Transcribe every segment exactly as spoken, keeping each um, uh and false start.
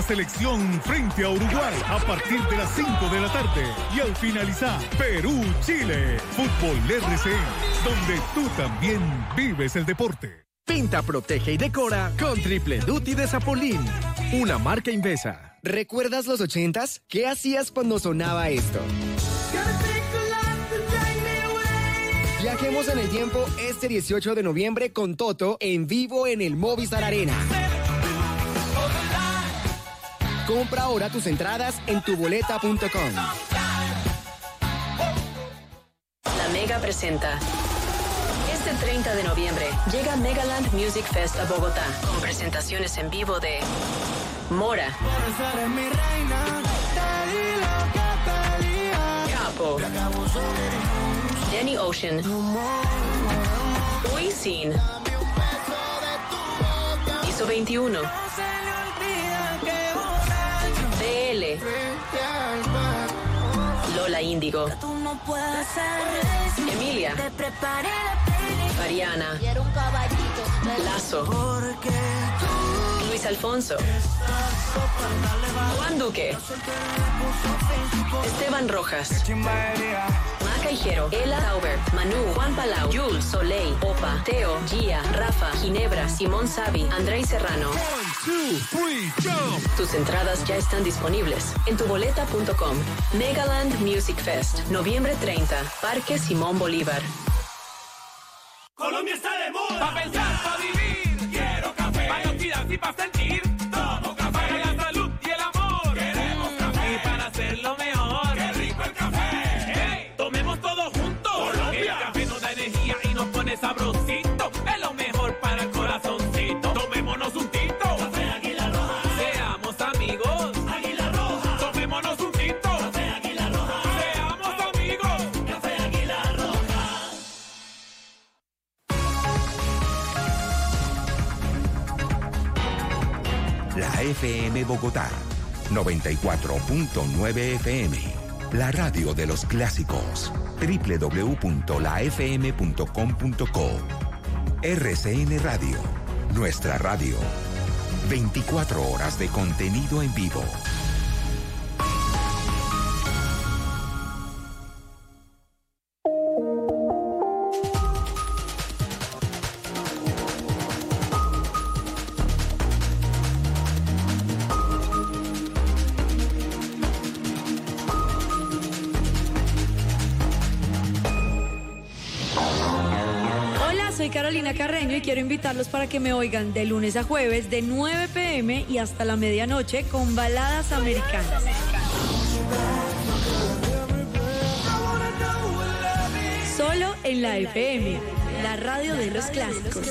selección frente a Uruguay a partir de las cinco de la tarde. Y al finalizar, Perú-Chile. Fútbol R C N, donde tú también vives el deporte. Pinta, protege y decora con Triple Duty de Zapolín, una marca Invesa. ¿Recuerdas los ochentas? ¿Qué hacías cuando sonaba esto? Viajemos en el tiempo este dieciocho de noviembre con Toto en vivo en el Movistar Arena. Compra ahora tus entradas en tuboleta punto com. La Mega presenta. Este treinta de noviembre llega Megaland Music Fest a Bogotá con presentaciones en vivo de Mora, Capo, Danny Ocean, Wisin, Piso veintiuno, B L, Lola Índigo, Emilia, Mariana, Lazo, Luis Alfonso, Juan Duque, Esteban Rojas, Maca Higuero, Ela Tauber, Manu, Juan Palau, Jules, Soleil, Opa, Teo, Gia, Rafa, Ginebra, Simón Savi, Andrei Serrano. One, two, three, jump. Tus entradas ya están disponibles en tuboleta punto com. Megaland Music Fest, noviembre treinta, Parque Simón Bolívar. Colombia está de moda. Pa' pensar, pa' vivir. Quiero café. Pa' no olvidarse y pa' sentir. Tomo café. Para la salud y el amor. Queremos café. Y para hacerlo mejor. Qué rico el café. Hey, tomemos todo juntos. Colombia. El café nos da energía y nos pone sabrosito. Es lo mejor para el corazoncito. Tomémonos un tito. Café Águila Roja. Seamos amigos. Águila Roja. Tomémonos un tito. Café Águila Roja. Seamos amigos. Café Águila Roja. La F M Bogotá, noventa y cuatro punto nueve F M. La radio de los clásicos. doble u doble u doble u punto la f m punto com punto co. R C N Radio, nuestra radio. veinticuatro horas de contenido en vivo. Soy Carolina Carreño y quiero invitarlos para que me oigan de lunes a jueves de nueve pe eme y hasta la medianoche con baladas americanas. Solo en la F M, la radio de los clásicos.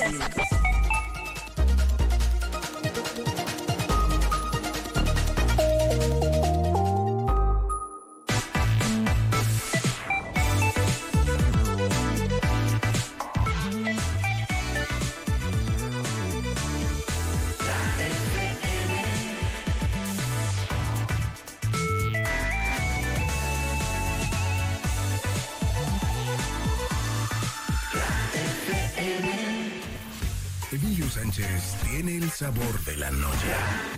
Emilio Sánchez tiene el sabor de la noche.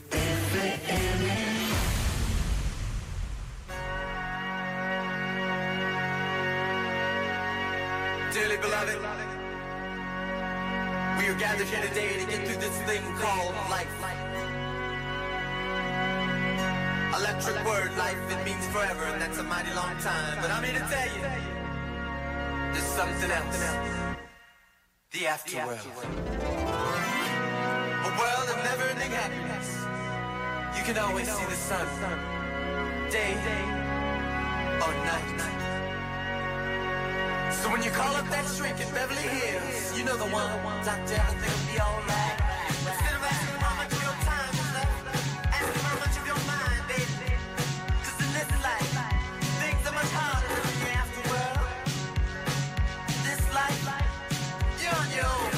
Dearly beloved, we are gathered here today to get through this thing called life. Electric word, life, it means forever, and that's a mighty long time. But I'm here to tell you, there's something else. The afterworld. A world of never-ending happiness. You can always see the sun, day or night. So when you call up that shrink in Beverly Hills, you know the one, Doctor, everything will be alright. Instead of asking how much of your time is left, ask him how much of your mind, baby. Cause in this life, things are much harder than the afterworld. This life, you're on your own.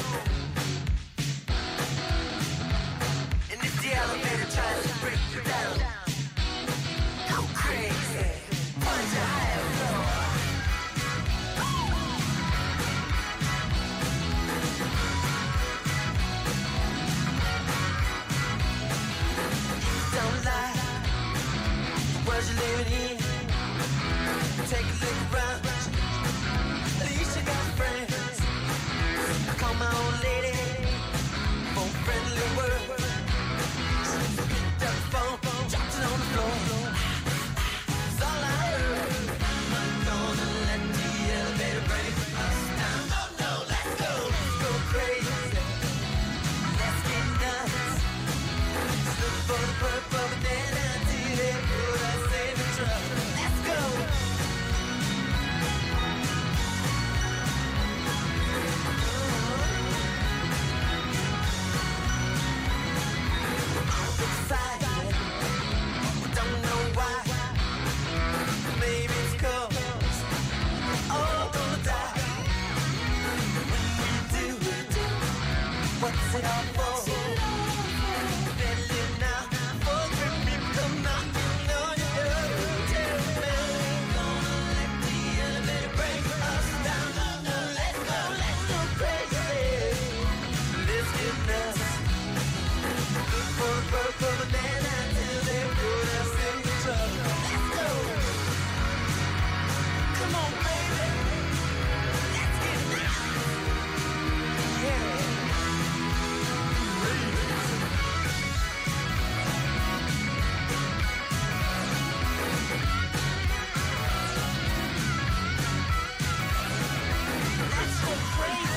And if the elevator tries to break you down, go crazy, punch your higher floor. was you living in? Take a look around. At least you got friends. I call my old lady for a friendly word. She picked up the phone, dropped it on the floor. That's all I heard. I'm not gonna let the elevator break us down. No, no, let's go. Let's go crazy. Let's get nuts. Just look for the purple, but then I do that. Put us in the truck. Let's go. Excited. Don't know why. Maybe it's 'cause we're all gonna die. When we do, what's it all for? Better live now before the people come out. You know you gotta tell me. Gonna let the elevator break us down. No, let's go, let's go crazy. Let's get nuts. Look for the purple banana till they put us in the trouble. Let's go. Come on, baby. Let's get nuts. Yeah. Let's go crazy.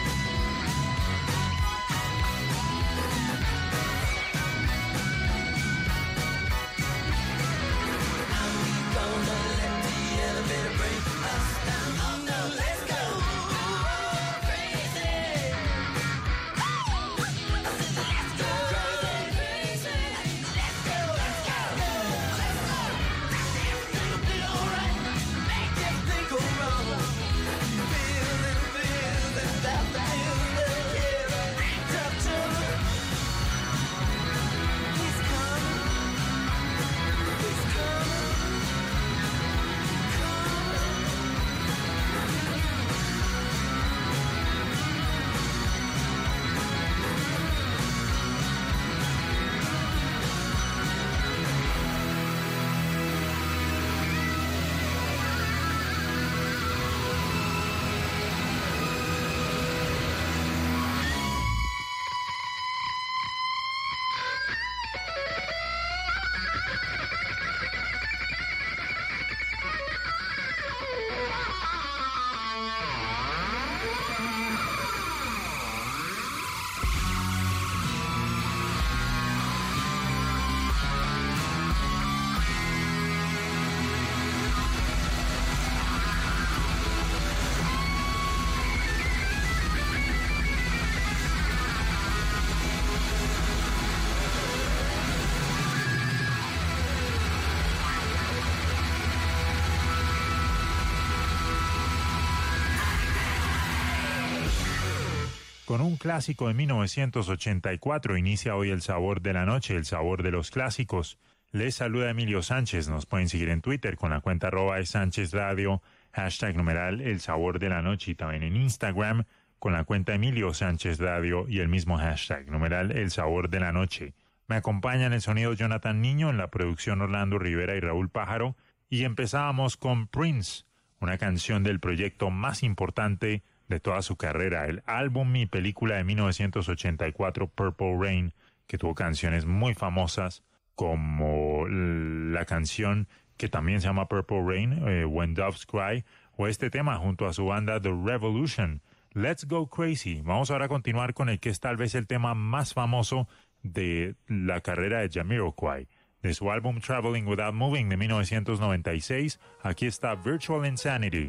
Gonna let the elevator break us down. Oh no, let's go crazy. I said let's go crazy. Let's go, let's go, let's go. Everything'll be alright. Make this thing go wrong. Feeling, feeling that feeling, yeah. Tough trouble. He's coming. He's coming. Con un clásico de mil novecientos ochenta y cuatro inicia hoy el sabor de la noche, el sabor de los clásicos. Les saluda Emilio Sánchez. Nos pueden seguir en Twitter con la cuenta arroba de Sánchez Radio, hashtag numeral el sabor de la noche, y también en Instagram con la cuenta Emilio Sánchez Radio y el mismo hashtag numeral el sabor de la noche. Me acompaña en el sonido Jonathan Niño, en la producción Orlando Rivera y Raúl Pájaro, y empezábamos con Prince, una canción del proyecto más importante de toda su carrera, el álbum y película de mil novecientos ochenta y cuatro, Purple Rain, que tuvo canciones muy famosas como la canción que también se llama Purple Rain, eh, When Doves Cry, o este tema junto a su banda The Revolution, Let's Go Crazy. Vamos ahora a continuar con el que es tal vez el tema más famoso de la carrera de Jamiroquai. De su álbum Traveling Without Moving de mil novecientos noventa y seis, aquí está Virtual Insanity.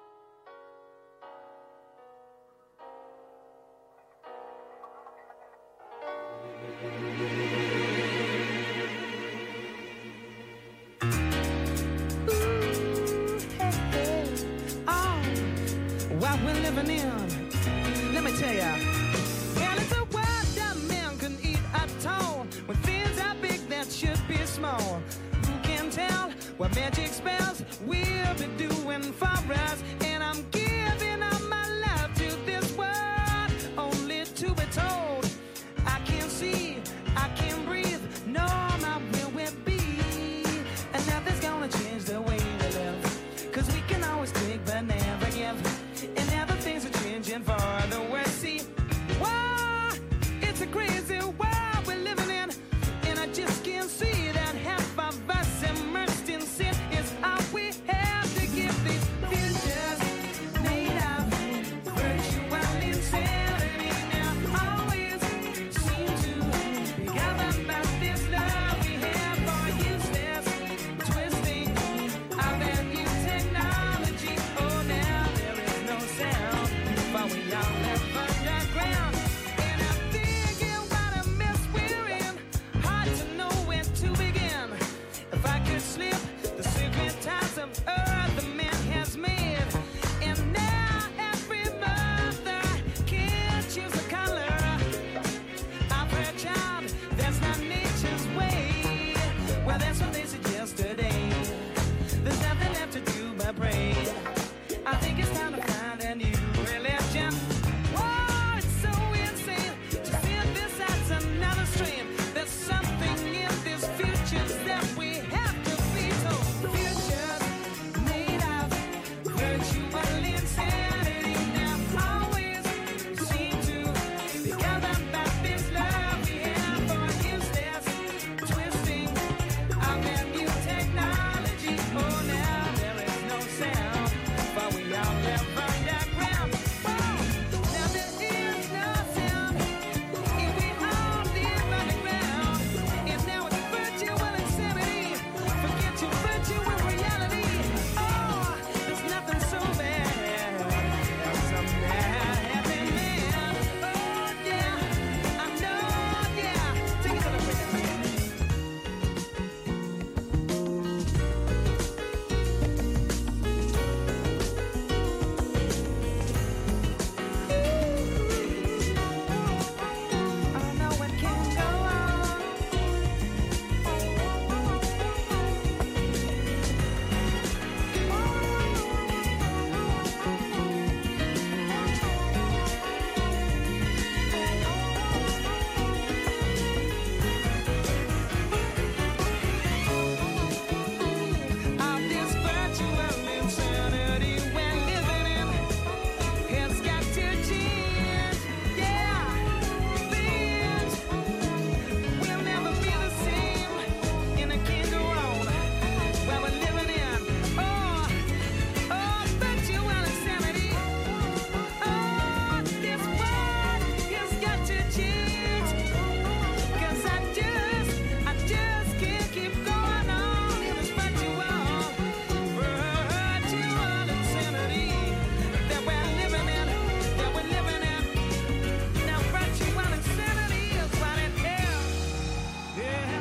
What magic spells we'll be doing for us. And I'm giving all my love to this world, only to be told I can't see, I can't breathe, no, my will will be. And now this Well, that's what they said yesterday. There's nothing left to do but pray. I think it's time to find a new religion. Whoa, it's so insane to see this as another strain. There's something in this future that we have to be told. Futures made of virtual insanity now always seem to be governed by this love we have for useless twisting of their new technology. Oh, now there is no sound, but we all live underground. Whoa, now there is no sound if we all live underground. If now it's virtual insanity, forget your virtual reality. Oh, there's nothing so bad as a mad happy man. Oh yeah, I know, yeah. Take it to the rhythm. I know it can go on. Of this virtual insanity we're living in, it's got to change. Yeah, things will never be the same in a kingdom where we're living in. Oh, oh, virtual insanity. Oh, this world has got to change. 'Cause I just, I just can't keep going on in this virtual, virtual insanity that we're living in, that we're living in. Now virtual insanity is what it is. Yeah.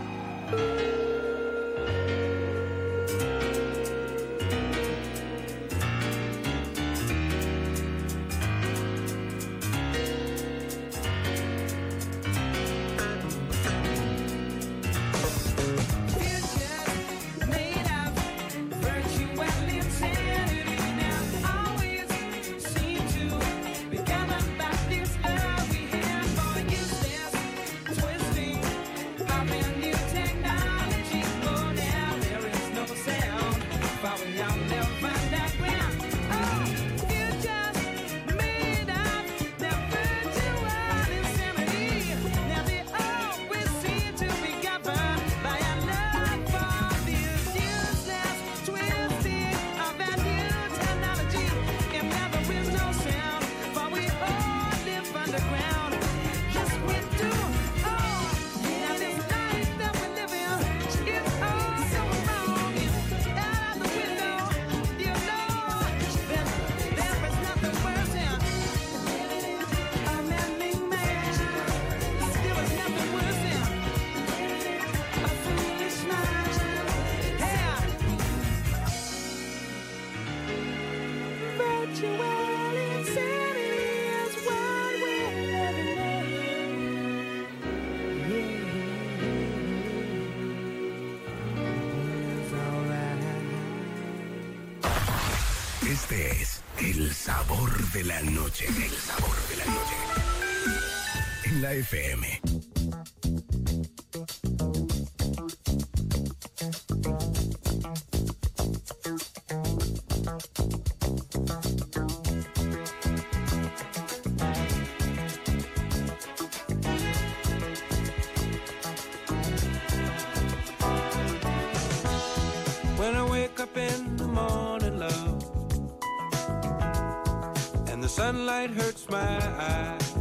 Futures made of virtual insanity now always seem to be governed by this love we have for useless twisting of their new technology. Oh, now there is no sound, but we all live underground. Oh, futures made of the virtual insanity. Now they always seem to be governed by a love for this useless twisting of our new technology. And now there is no sound, but we all live underground. Yes, we do. Oh, now this life that we live in is all so wrong. Out of the window, you know that there is nothing worse than a man-made man. There is nothing worse than a foolish mind. Yeah. Virtual insanity is what we're living in. Yeah. It's alright. Este es el sabor de la noche. El sabor de la noche. En la F M. When I wake up in the morning, love, and the sunlight hurts my eyes,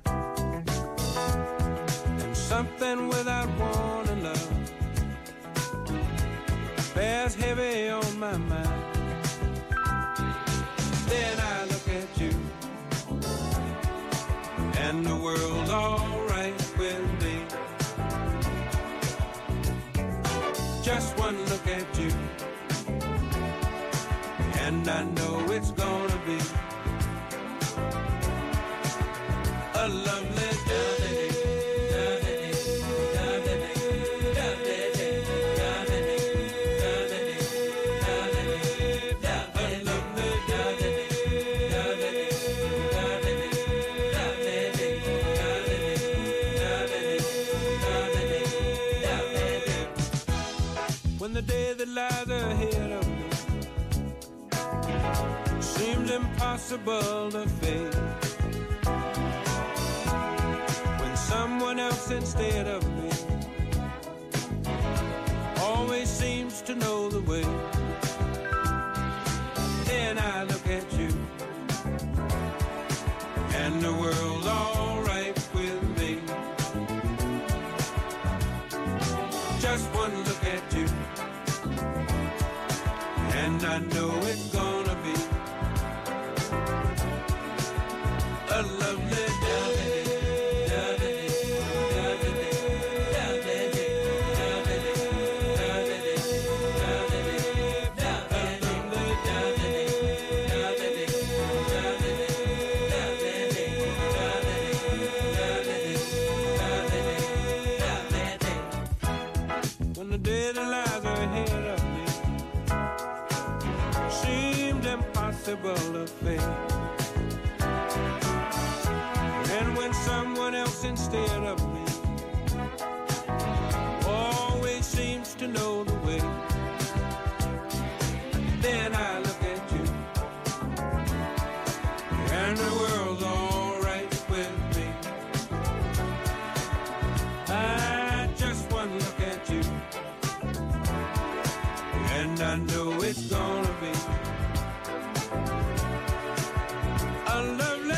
and something without warning, love, bears heavy on my mind. Then I look at you, and the world's alright with me. Just one look at you, and I know it's gonna be a lovely day. the day that lies ahead of me seems impossible to face, when someone else instead of me always seems to know the way. Then I look at you and the world's all right with me. Just one look at you and I know it's gonna be a lovely day. When the day that lies ahead of me seemed impossible to face, and when someone else instead of me always seems to know the way, then I look at you and the world's all right with me. I just one look at you and I know it's gonna be a lovely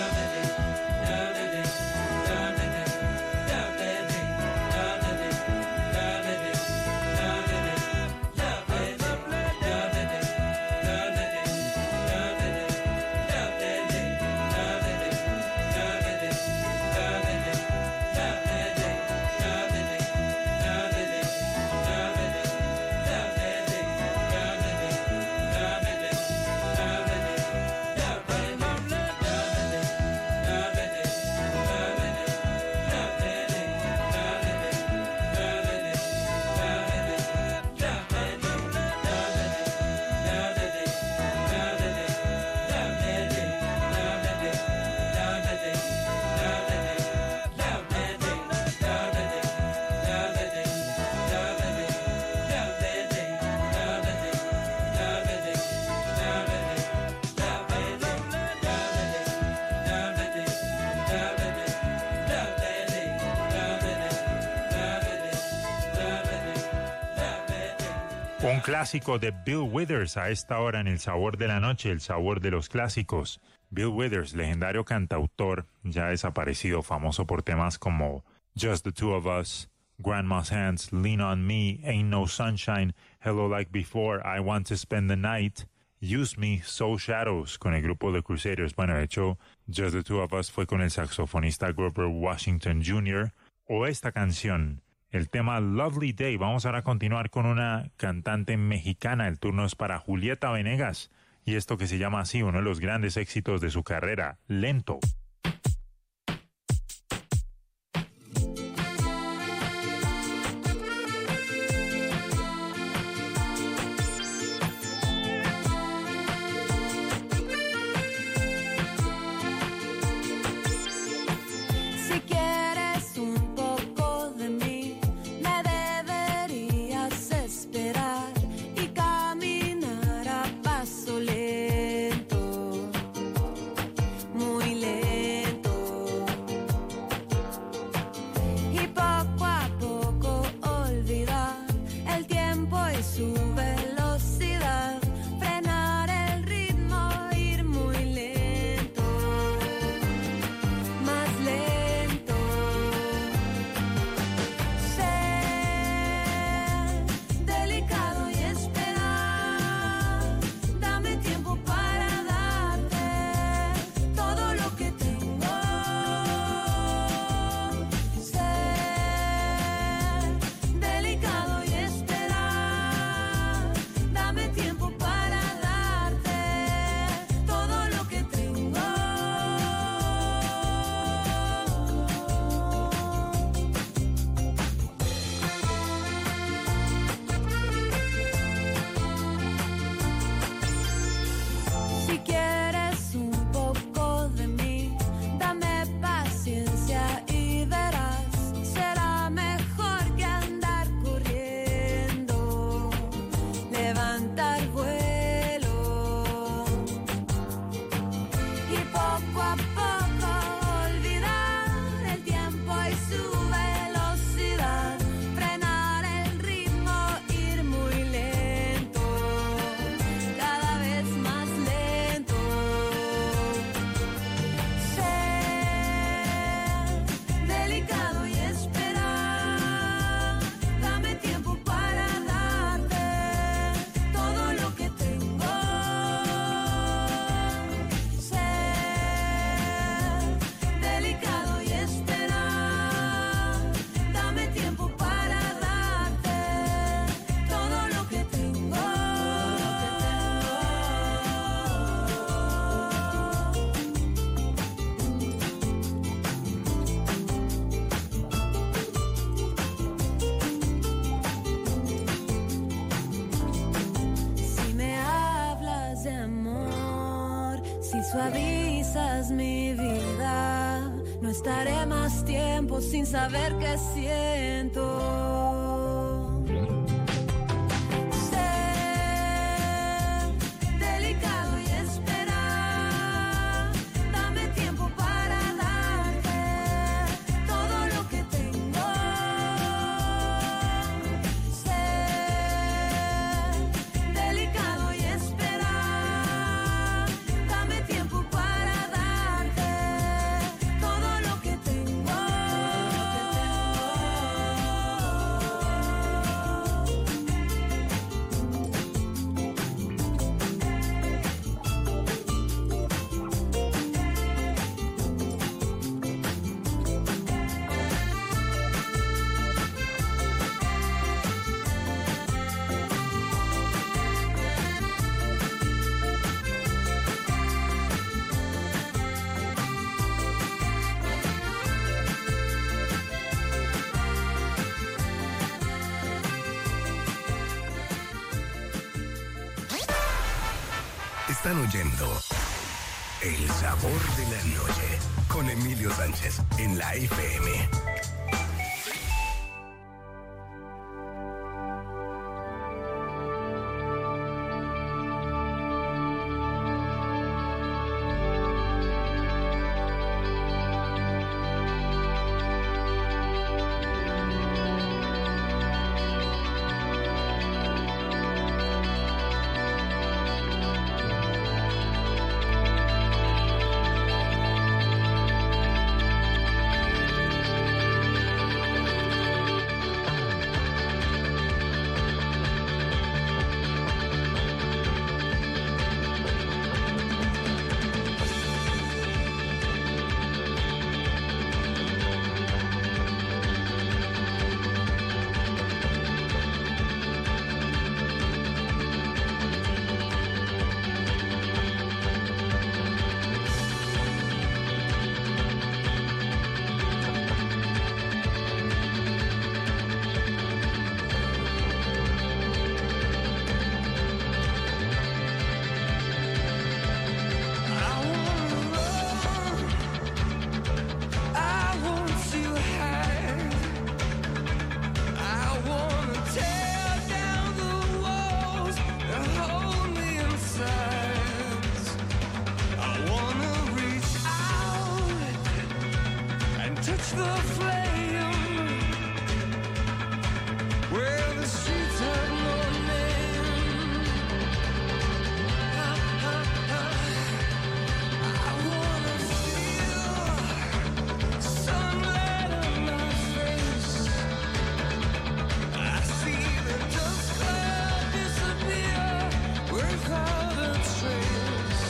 Un clásico de Bill Withers a esta hora en El Sabor de la Noche, el sabor de los clásicos. Bill Withers, legendario cantautor, ya desaparecido, famoso por temas como Just the Two of Us, Grandma's Hands, Lean on Me, Ain't No Sunshine, Hello Like Before, I Want to Spend the Night, Use Me, Soul Shadows, con el grupo de Crusaders. Bueno, de hecho, Just the Two of Us fue con el saxofonista Grover Washington junior O esta canción, el tema Lovely Day. Vamos ahora a continuar con una cantante mexicana. El turno es para Julieta Venegas. Y esto que se llama así, uno de los grandes éxitos de su carrera, Lento. Si quieres un poco de mí, me deberías esperar y caminar a paso lento, muy lento. suavizas mi vida. No estaré más tiempo sin saber qué siento. Sé delicado y esperar. Dame tiempo para darte todo lo que tengo. Sé delicado y esperar. Dame tiempo para darte todo lo que tengo. Están oyendo El Sabor de la Noche con Emilio Sánchez en la F M.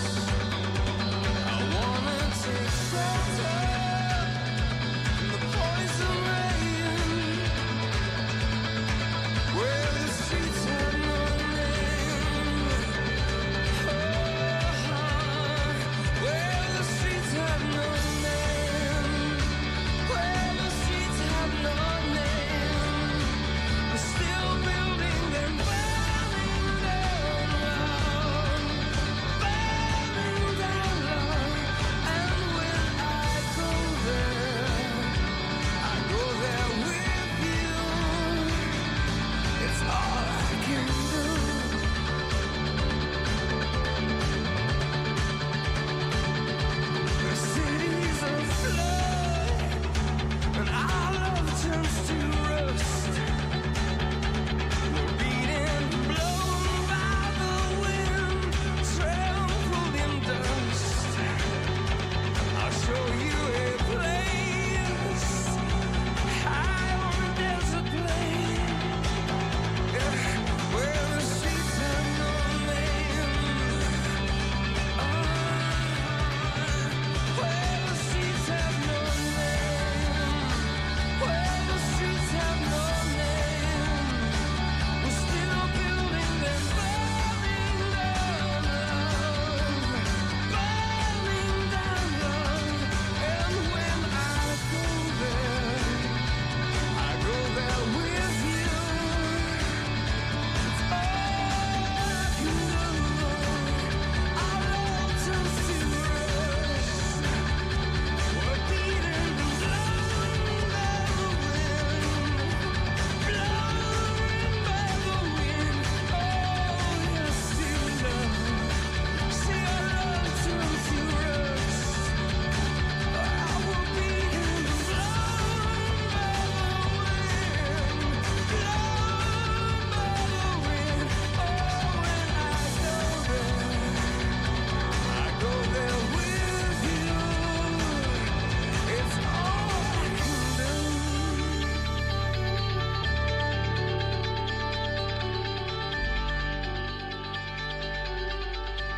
The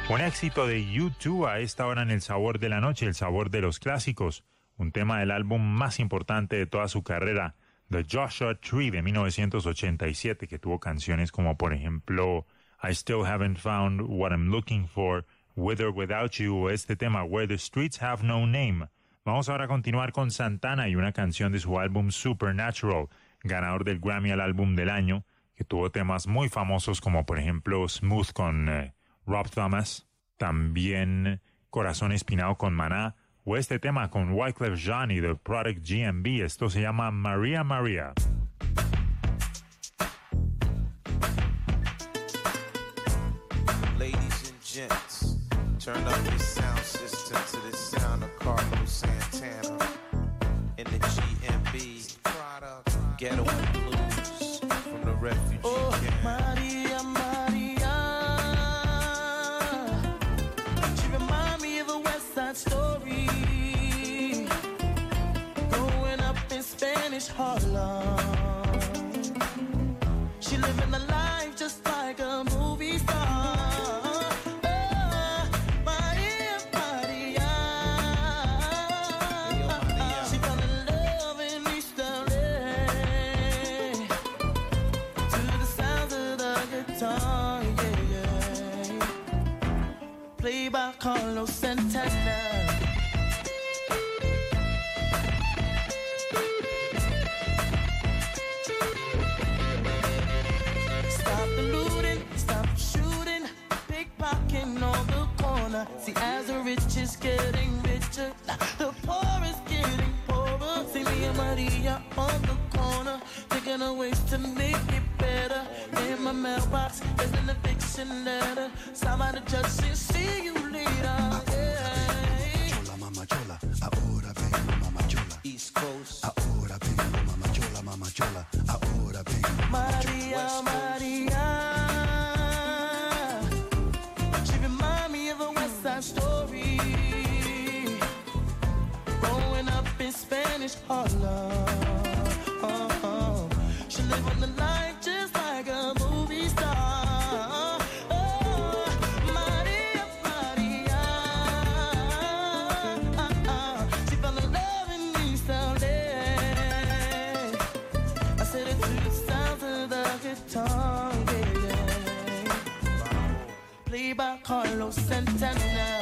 Un éxito de U dos a esta hora en El Sabor de la Noche, el sabor de los clásicos. Un tema del álbum más importante de toda su carrera, The Joshua Tree de mil novecientos ochenta y siete, que tuvo canciones como, por ejemplo, I Still Haven't Found What I'm Looking For, With or Without You, o este tema, Where the Streets Have No Name. Vamos ahora a continuar con Santana y una canción de su álbum Supernatural, ganador del Grammy al álbum del año, que tuvo temas muy famosos como, por ejemplo, Smooth con eh, Rob Thomas, también Corazón Espinado con Maná, o este tema con Wyclef Jean y The Product G M B. Esto se llama Maria Maria. Ladies and gents, turn up your sound system to the sound of Carlos Santana in the G M B product Ghetto Blues from the refugee Oh, camp. Maria, Maria. She remind me of a West Side Story. Growing up in Spanish Harlem. She living a life just like a movie star. Oh, Maria, Maria. She fell in love in East L A. To the sounds of the guitar, yeah, yeah. Played by Carlos Santana. Stop the looting, stop the shooting, pickpocketing on the corner. See, as the rich is getting richer, the poor is getting poorer. See me and Maria on the corner, thinking of ways to make it better. In my mailbox, there's an eviction letter. Stop by the judge and see you later. Yeah. Chola, mama chola, ahora vengo, mama chola. East Coast. Ahora vengo, mama chola, mama chola. Ahora vengo, mama chola. Maria, Maria. She remind me of a West Side Story. Growing up in Spanish Harlem. Oh, oh. She live on the life just like a movie star. Oh, Maria, Maria. She fell in love in East L A. I said it to the sounds of the guitar, yeah, yeah. Played by Carlos Santana.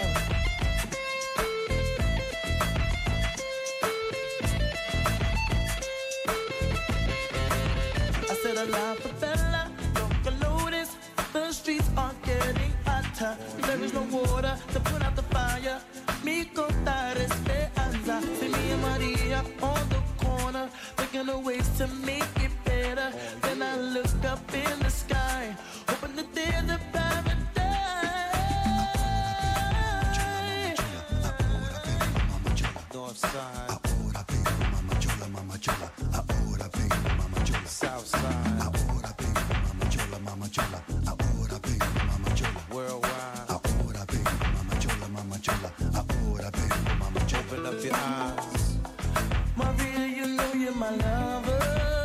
I said a la favela, local notice. The streets are getting hotter. There is no water to put out the fire. Mi contar esperanza. See me and Maria on the corner, thinking of ways to make it better. Then I look up in the sky, hoping that there's a paradise. North side. Ahora vengo, mama chola, mama chola. Ahora vengo, mama chola. South side. Ahora vengo, mama chola, mama chola. Ahora vengo, mama chola. Worldwide. Ahora vengo, mama chola, mama chola. Ahora vengo, mama chola. Open up your eyes. Maria, you know you're my lover.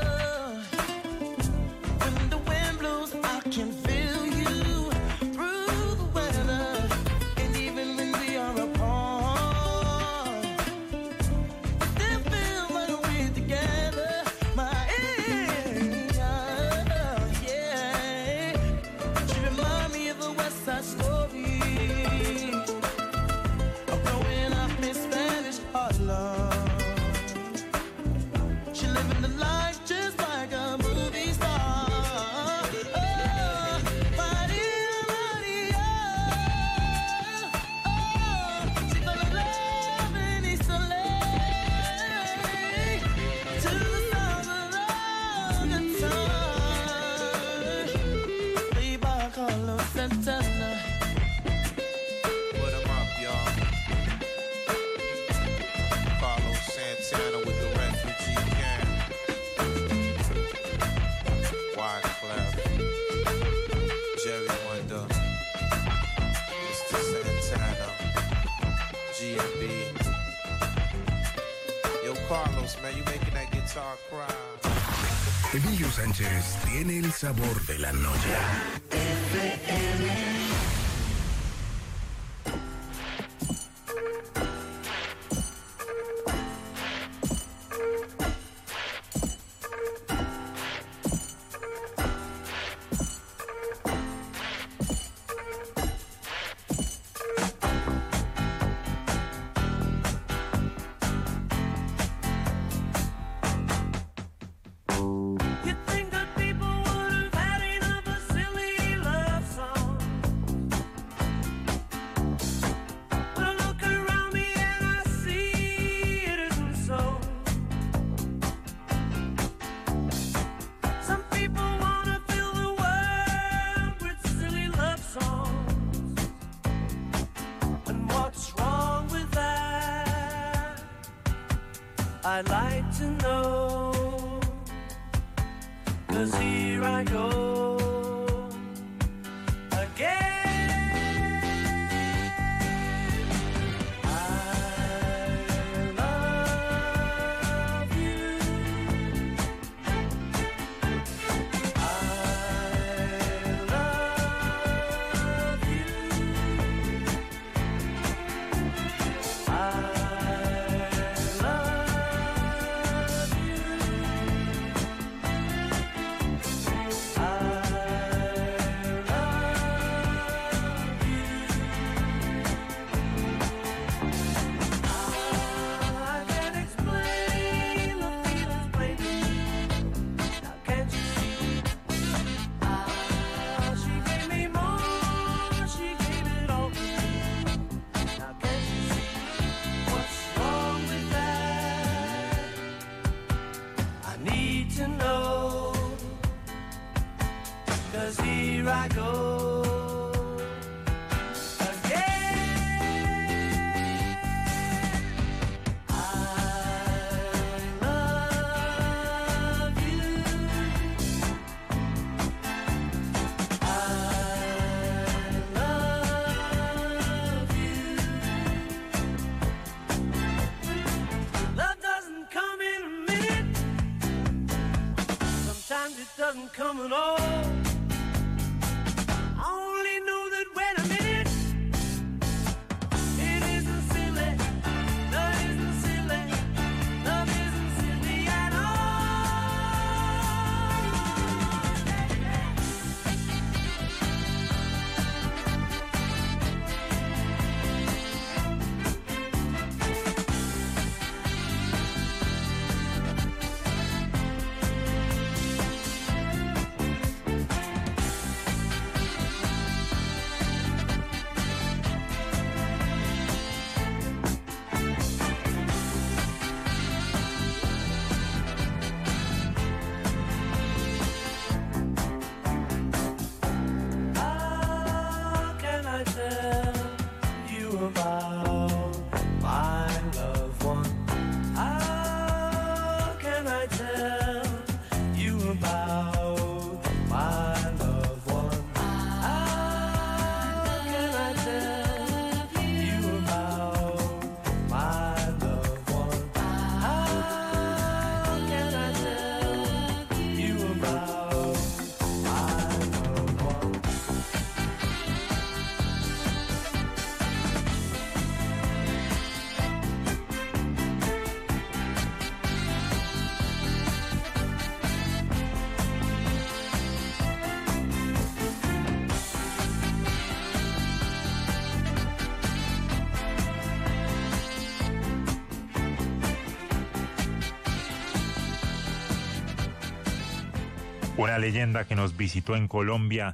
When the wind blows, I can feel you through the weather. And even when we are apart, still feel like we're together. Maria, yeah. She remind me of a West Side Story. Of growing up in Spanish Harlem. She living the life just like a movie star. Oh, Maria, Maria. Oh, she fell in love in East L A. To the sound of the guitar. Played by Carlos Santana. Put 'em up, y'all. Carlos Santana with the refugee camp. Wyclef, Jerry Wonder, Mister Santana, G M B. Yo, Carlos, man, you making that guitar cry. Emilio Sánchez tiene el sabor de la noche. I'd like to know, 'cause here I go again. Doesn't come at all. I only know that when I'm in it, it isn't silly. No, it isn't silly. Love isn't silly at Una leyenda que nos visitó en Colombia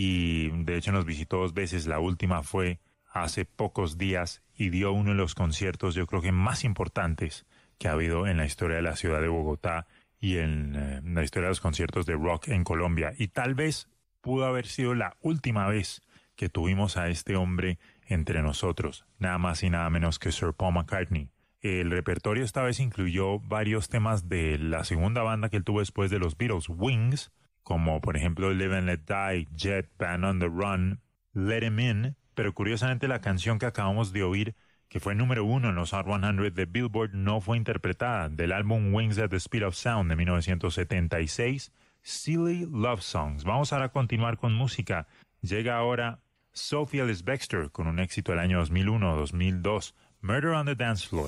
y de hecho nos visitó dos veces. La última fue hace pocos días y dio uno de los conciertos yo creo que más importantes que ha habido en la historia de la ciudad de Bogotá y en eh, la historia de los conciertos de rock en Colombia. Y tal vez pudo haber sido la última vez que tuvimos a este hombre entre nosotros, nada más y nada menos que Sir Paul McCartney. El repertorio esta vez incluyó varios temas de la segunda banda que él tuvo después de los Beatles, Wings, como por ejemplo Live and Let Die, Jet, Band on the Run, Let 'Em In, pero curiosamente la canción que acabamos de oír, que fue número uno en los Hot cien de Billboard, no fue interpretada, del álbum Wings at the Speed of Sound de mil novecientos setenta y seis, Silly Love Songs. Vamos ahora a continuar con música. Llega ahora Sophie Ellis-Bextor con un éxito del año dos mil uno dos mil dos, Murder on the Dance Floor.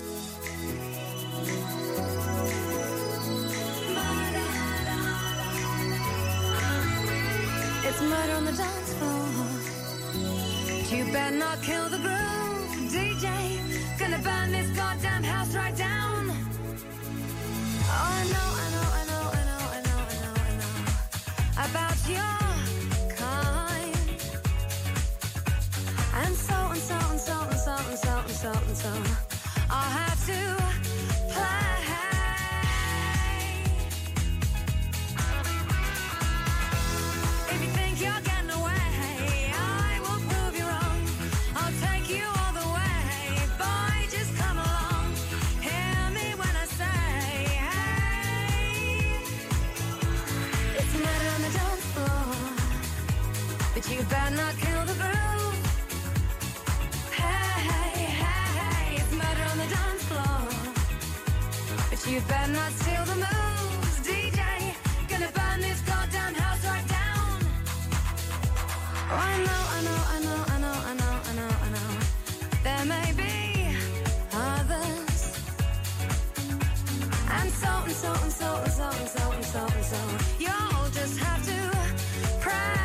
It's murder on the dance floor. You better not kill the groove, D J. Gonna burn this goddamn house right down. Oh, I know, I know, I know, I know, I know, I know, I know about your kind. And so and so and so and so and so and so and so I'll have to play. If you think you're getting away, I will prove you wrong. I'll take you all the way. Boy, just come along. Hear me when I but you better not kill the groove. Hey, hey, hey, hey, it's murder on the dance floor, but you better not steal the moves. D J, gonna burn this goddamn house right down. Oh, I know, I know, I know, I know, I know, I know, I know. There may be others, and so and so and so and so and so and so and so. You'll just have to pray.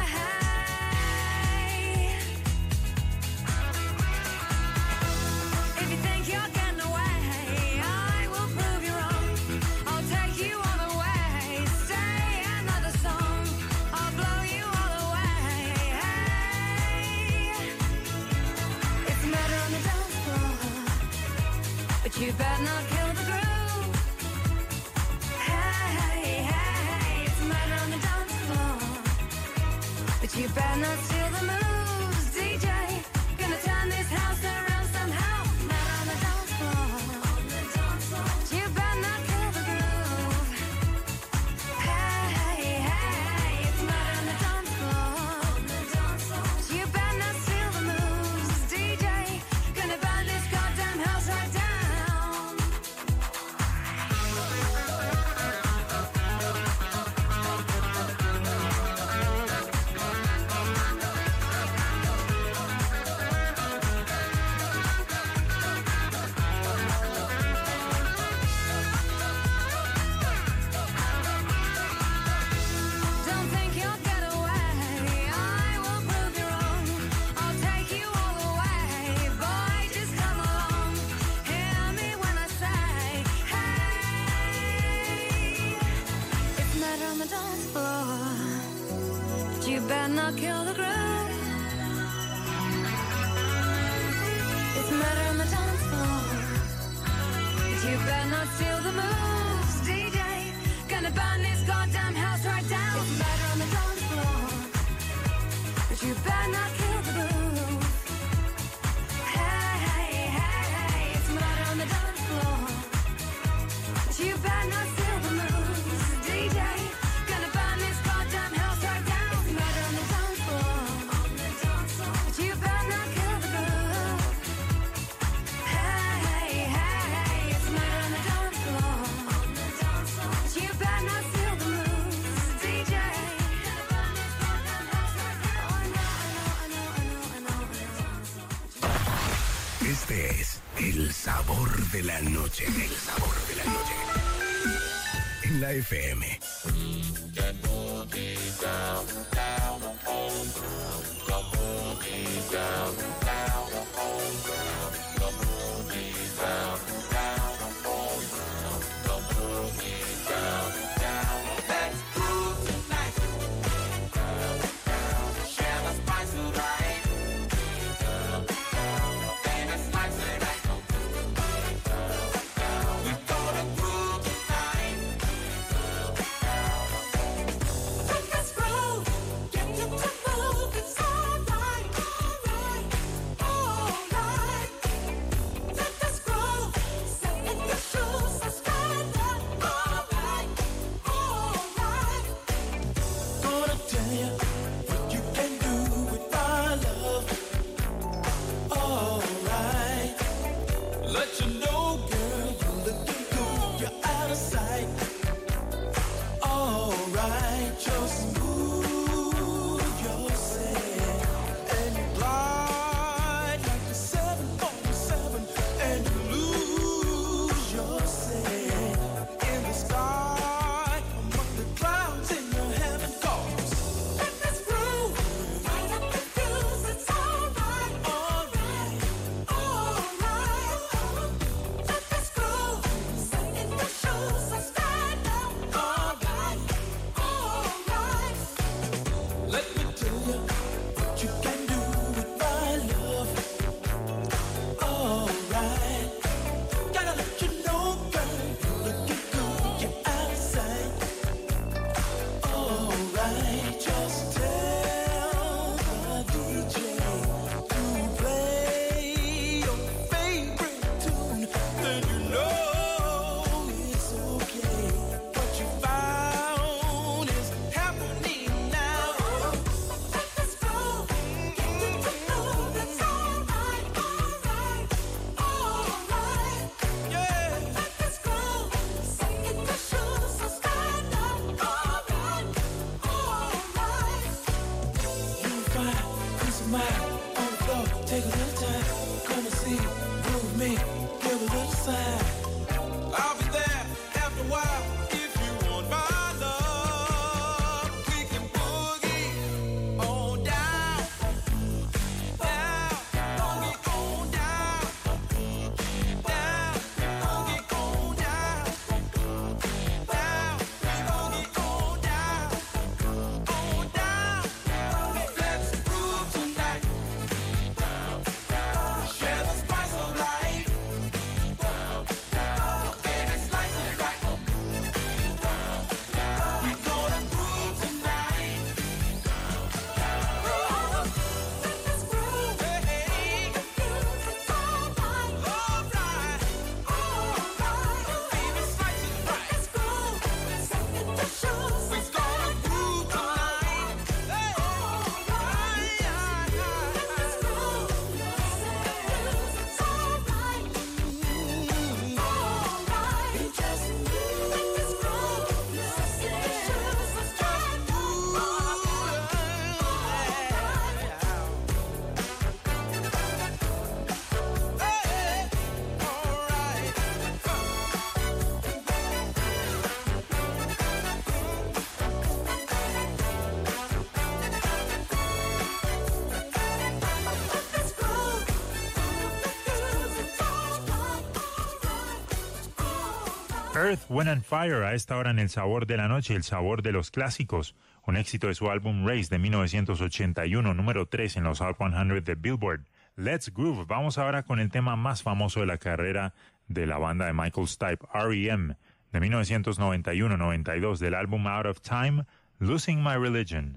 If you think you're getting away, I will prove you wrong. I'll take you all the way. Stay another song. I'll blow you all away. Hey, it's murder on the dance floor, but you better not kill the groove. Hey, hey, hey, it's murder on the dance floor, but you better not steal the moves. D J, gonna turn this house around somehow. Murder on the dance floor, but you better not kill the groove. Hey, hey, hey, it's murder on the dance floor, but you better not steal the moves. D J, gonna burn this goddamn house right down. Don't think you'll get away. I will prove you wrong. I'll take you all the way. Boy, just come along. Hear me when I say, hey, it's murder on the dance floor, but you better not kill the groove. It's murder on the dance floor, but you better not steal the moves. D J, gonna burn this goddamn house right down. It's murder on the dance floor, but you better not kill the groove. Hey, hey, hey, hey, it's murder on the dance floor, but you better not steal the moves. D J, gonna burn this goddamn house right down. It's murder on the dance floor, but you better not kill the groove. Hey, hey, hey, hey, it's murder on the dance floor, but you better not steal the moves. D J, gonna burn this goddamn house right down. Oh, I know, I know, I know, I know, I know. Este es el sabor de la noche. El sabor de la noche. En la F M. Let's groove tonight. Share the spice of life. Baby, spice it right. We gonna groove tonight. Earth, Wind and Fire a esta hora en El Sabor de la Noche, el sabor de los clásicos. Un éxito de su álbum Race de mil novecientos ochenta y uno, número tres en los Hot cien de Billboard. Let's Groove. Vamos ahora con el tema más famoso de la carrera de la banda de Michael Stipe, R E M, de mil novecientos noventa y uno noventa y dos, del álbum Out of Time, Losing My Religion.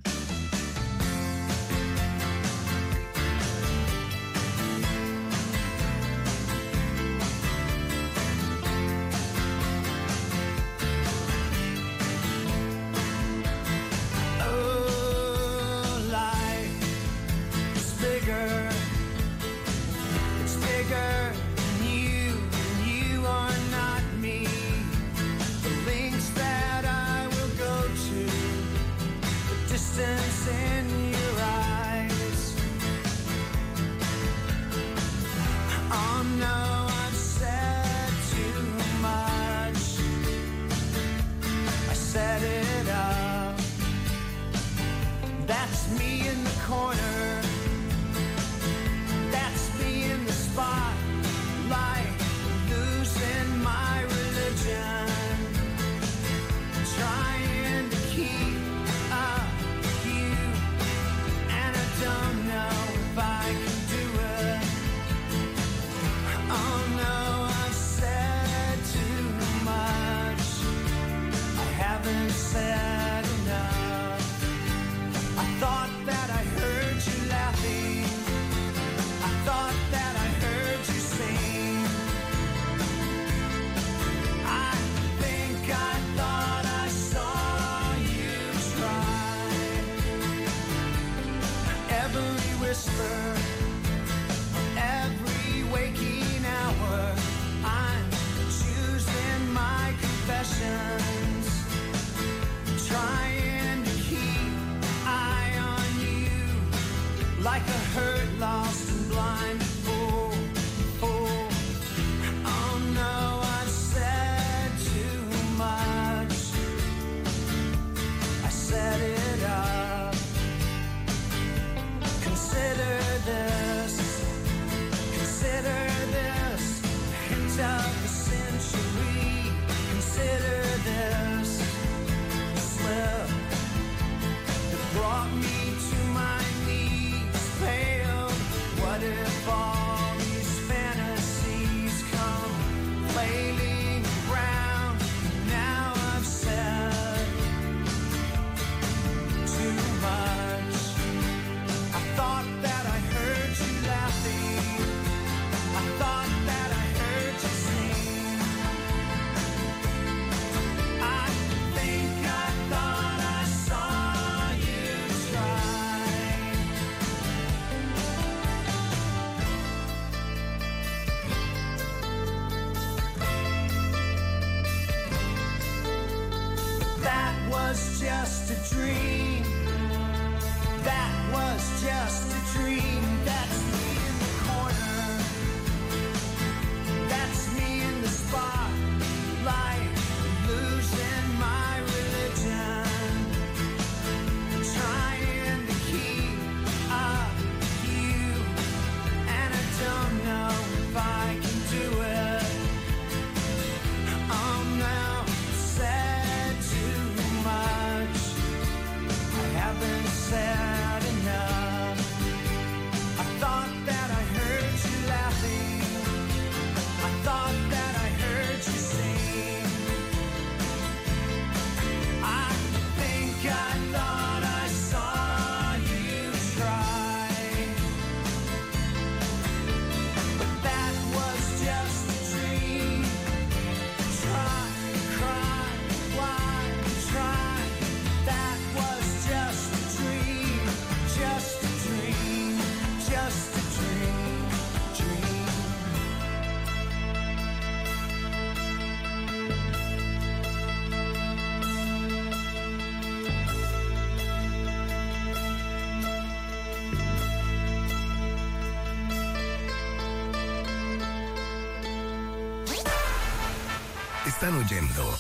Están oyendo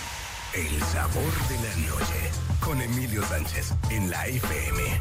El Sabor de la Noche con Emilio Sánchez en la F M.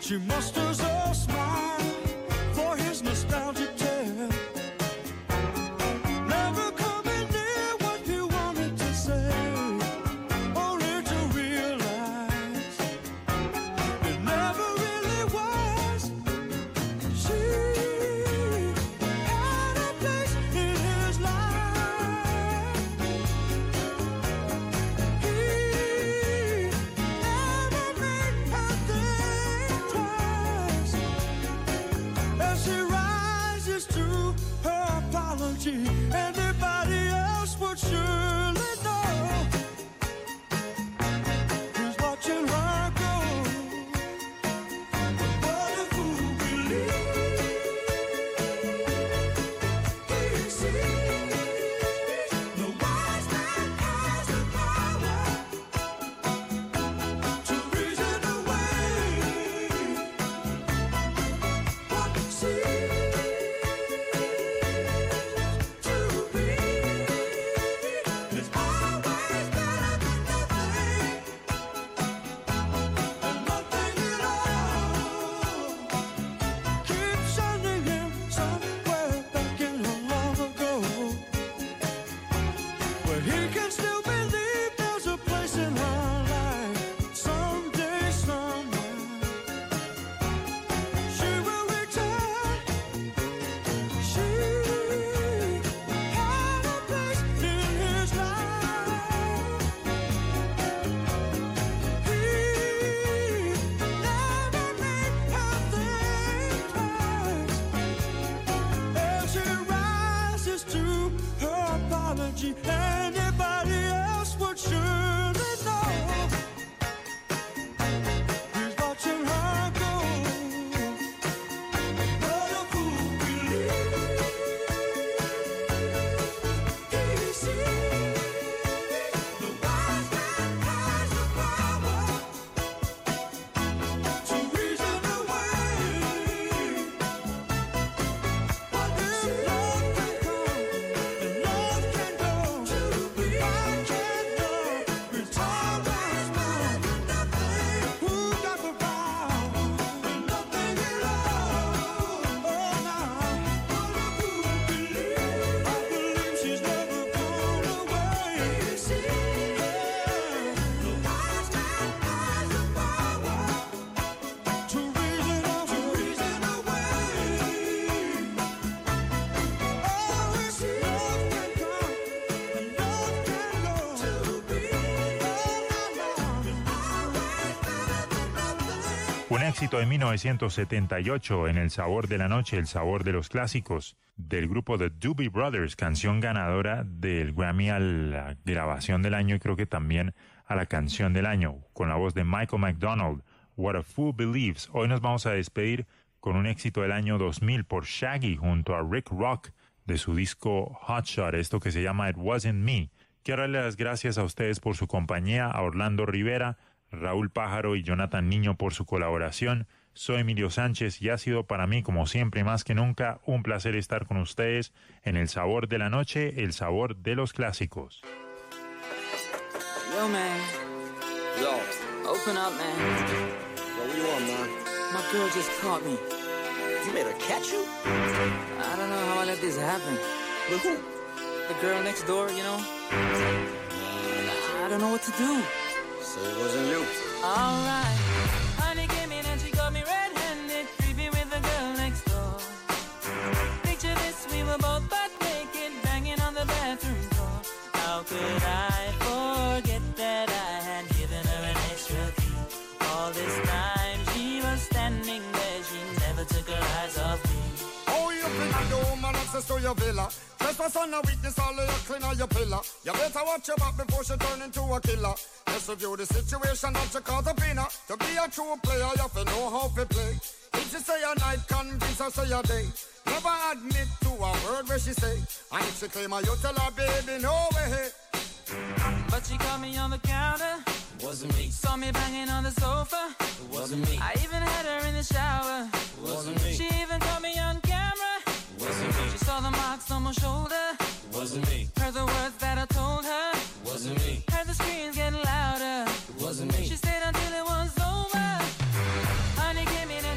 She musters a smile for his nostalgic tale. Never coming near what you wanted to say, only to realize it never really was. She had a place in his life. He never made her think twice. As she rises to her apology, anybody else would surely know. He's watching her go. What a fool believes he sees. The wise man has the power to reason away what seems to be is always better than nothing, and nothing at all. Keep sending him somewhere back in a long ago, where he can still believe there's a place in her life. Someday, somewhere, she will return. She had a place in his life. He never made her think twice. As she rises to her apology, anybody else would surely know. He's watching her go. What a fool believes he sees. The wise man has the power to reason away what if love can come and love can go. I can't know it's always better than nothing. Who got the power and nothing at all? Oh, now what a fool believes. I believe she's never gone away. He sees the wise man has the power to reason to reason away. Oh, it's love can come and love can go. To be Un éxito de mil novecientos setenta y ocho en El Sabor de la Noche, El Sabor de los Clásicos, del grupo The Doobie Brothers, canción ganadora del Grammy a la grabación del año y creo que también a la canción del año, con la voz de Michael McDonald, What a Fool Believes. Hoy nos vamos a despedir con un éxito del año dos mil por Shaggy junto a Rick Rock de su disco Hot Shot, esto que se llama It Wasn't Me. Quiero darle las gracias a ustedes por su compañía, a Orlando Rivera, Raúl Pájaro y Jonathan Niño por su colaboración. Soy Emilio Sánchez y ha sido para mí, como siempre y más que nunca, un placer estar con ustedes en El Sabor de la Noche, El Sabor de los Clásicos. Yo, man. Yo. Open up, man. Yo, what you want, man? My girl just caught me. You made her catch you? I don't know how I let this happen. With who? The girl next door, you know? I don't know what to do. So it wasn't you. Alright. Honey came in and she got me red-handed, creepy with the girl next door. Picture this, we were both butt naked, banging on the bathroom floor. How could I forget that I had given her an extra key? All this time she was standing there, she never took her eyes off me. Oh, you bring a woman access to your villa. Trespass on a weakness, all of your clean on your pillar. You better watch your back before she turn into a killer. Let's review the situation that you call the winner. To be a true player, you have to know how to play. If she say a night, convince her say a day. Never admit to a word where she say. And if she claim her, you tell her, baby, no way. But she caught me on the counter. Wasn't me. Saw me banging on the sofa. Wasn't me. I even had her in the shower. Wasn't me. She even caught me on camera. Wasn't me. She saw the marks on my shoulder. Wasn't me. Heard the words that I told her. Wasn't me. Heard the screams getting louder. Wasn't me. She stayed until it was over. Honey came in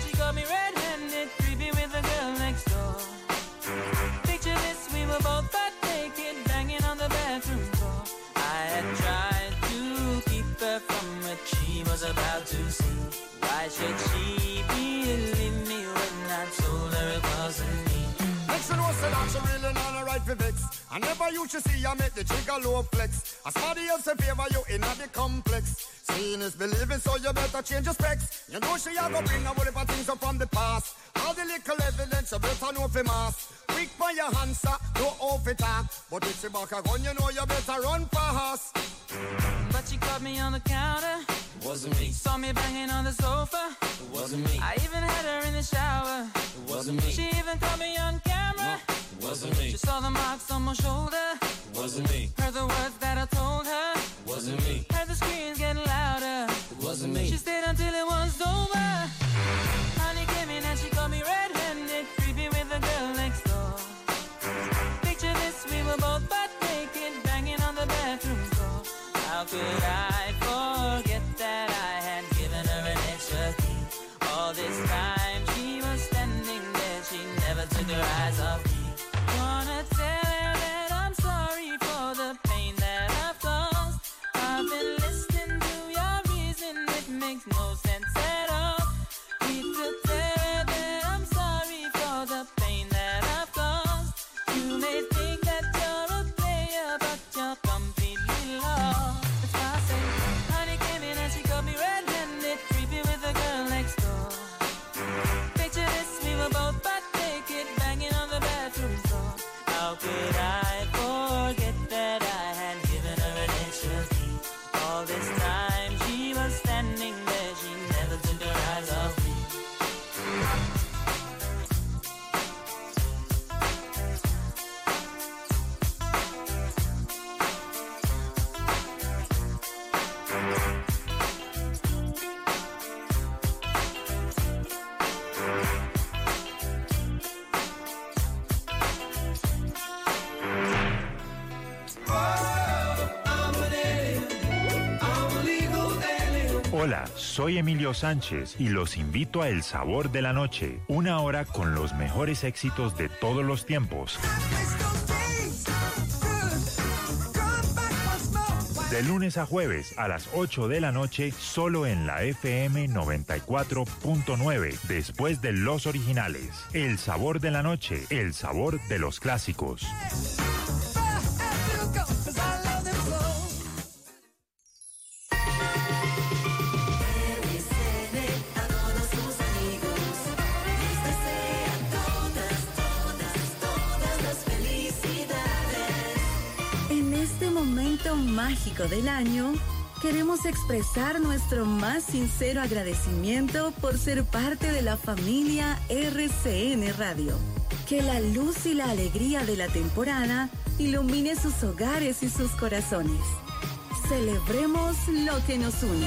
that she was about to see. Why should she believe me when I told her it wasn't me? Make sure know say that she really not a right for vex. I never you should see I make the trigger low flex. As somebody else in favor you in the complex. Seeing is believing, so you better change your specs. You know she a go bring a whole heap of things up from the past. All the little evidence you better know for mass. Quick for your answer, no off it talk. But if she back a gun, you know you better run fast. But she caught me on the counter. It wasn't me. Saw me banging on the sofa. It wasn't me. I even had her in the shower. It wasn't me. She even caught me on camera. It wasn't me. She saw the marks on my shoulder. It wasn't me. Heard the words that I told her. It wasn't me. Heard the screams getting louder. It wasn't me. She stayed until it was over. Honey came in and she caught me red-handed, creepy with the girl next door. Picture this, we were both butt naked, banging on the bathroom floor. How could I forget that I had given her an extra key? All this time she was standing there, she never took her eyes off me. Wanna tell her that I'm sorry for the pain that I've caused. I've been listening to your reason, it makes no sense at all. Need to tell her that I'm sorry for the pain that I've caused. You may think that you're a player, but you're completely lost. That's why I say, honey came in and she caught me red-handed, creepy with the girl next door. Picture this, we were both butt naked, banging on the bathroom floor. How could I forget that I had given her an extra key? All this time she was standing there, she never took her eyes off me. Hola, soy Emilio Sánchez y los invito a El Sabor de la Noche, una hora con los mejores éxitos de todos los tiempos. De lunes a jueves a las ocho de la noche, solo en la F M noventa y cuatro punto nueve, después de los originales. El Sabor de la Noche, el sabor de los clásicos. Mágico del año, queremos expresar nuestro más sincero agradecimiento por ser parte de la familia R C N Radio. Que la luz y la alegría de la temporada ilumine sus hogares y sus corazones. Celebremos lo que nos une.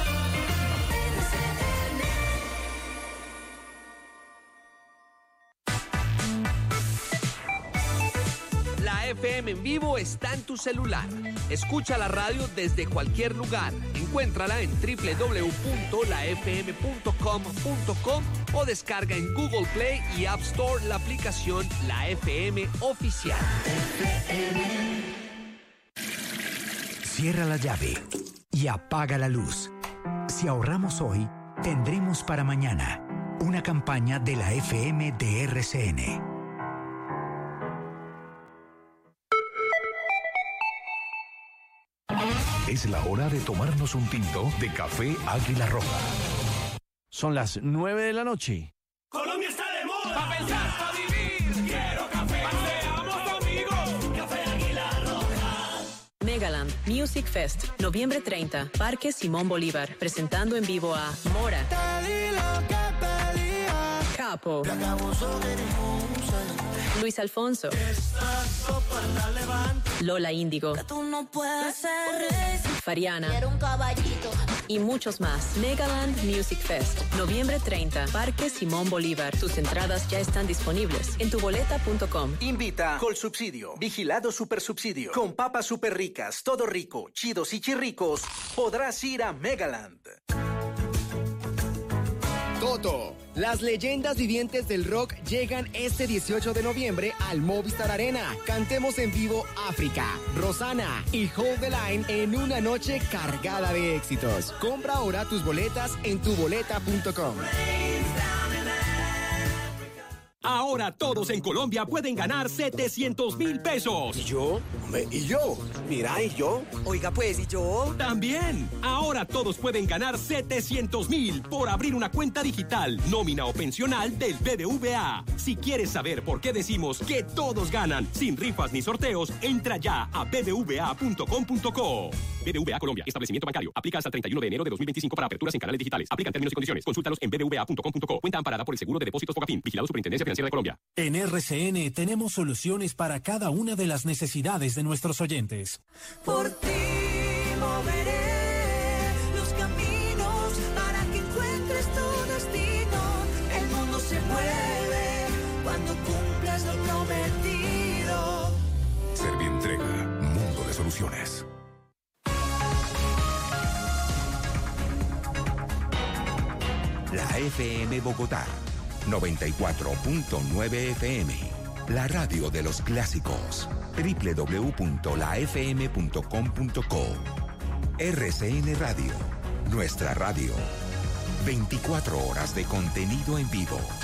F M en vivo está en tu celular. Escucha la radio desde cualquier lugar. Encuéntrala en doble u doble u doble u punto la f m punto com punto co o descarga en Google Play y App Store la aplicación La F M Oficial. Cierra la llave y apaga la luz. Si ahorramos hoy, tendremos para mañana. Una campaña de la F M de R C N. Es la hora de tomarnos un tinto de café Águila Roja. Son las nueve de la noche. Colombia está de moda. Pa' pensar, pa' vivir. Quiero café. Seamos amigos. Café Águila Roja. Megaland Music Fest, noviembre treinta, Parque Simón Bolívar, presentando en vivo a Mora, Capo, Luis Alfonso, Lola Índigo, Fariana y muchos más. Megaland Music Fest, noviembre treinta, Parque Simón Bolívar. Tus entradas ya están disponibles en tuboleta punto com. Invita Colsubsidio, Vigilado Supersubsidio. Con papas super ricas, todo rico, chidos y chirricos, podrás ir a Megaland. Toto Las leyendas vivientes del rock llegan este dieciocho de noviembre al Movistar Arena. Cantemos en vivo África, Rosana y Hold the Line en una noche cargada de éxitos. Compra ahora tus boletas en tu boleta punto com. Ahora todos en Colombia pueden ganar setecientos mil pesos. ¿Y yo? ¿Y yo? Mira, ¿y yo? Oiga pues, ¿y yo? También. Ahora todos pueden ganar setecientos mil por abrir una cuenta digital, nómina o pensional del B B V A. Si quieres saber por qué decimos que todos ganan, sin rifas ni sorteos, entra ya a b b v a punto com punto co. B B V A Colombia, establecimiento bancario. Aplica hasta el treinta y uno de enero de dos mil veinticinco para aperturas en canales digitales. Aplican términos y condiciones. Consúltalos en b b v a punto com punto co. Cuenta amparada por el Seguro de Depósitos Fogafín. Vigilado Superintendencia Financiera de Colombia. En R C N tenemos soluciones para cada una de las necesidades de nuestros oyentes. Por ti moveré los caminos para que encuentres tu destino. El mundo se mueve cuando cumplas lo prometido. Servientrega, mundo de soluciones. La F M Bogotá, noventa y cuatro punto nueve F M. La radio de los clásicos. doble u doble u doble u punto la f m punto com punto co. R C N Radio, nuestra radio. veinticuatro horas de contenido en vivo.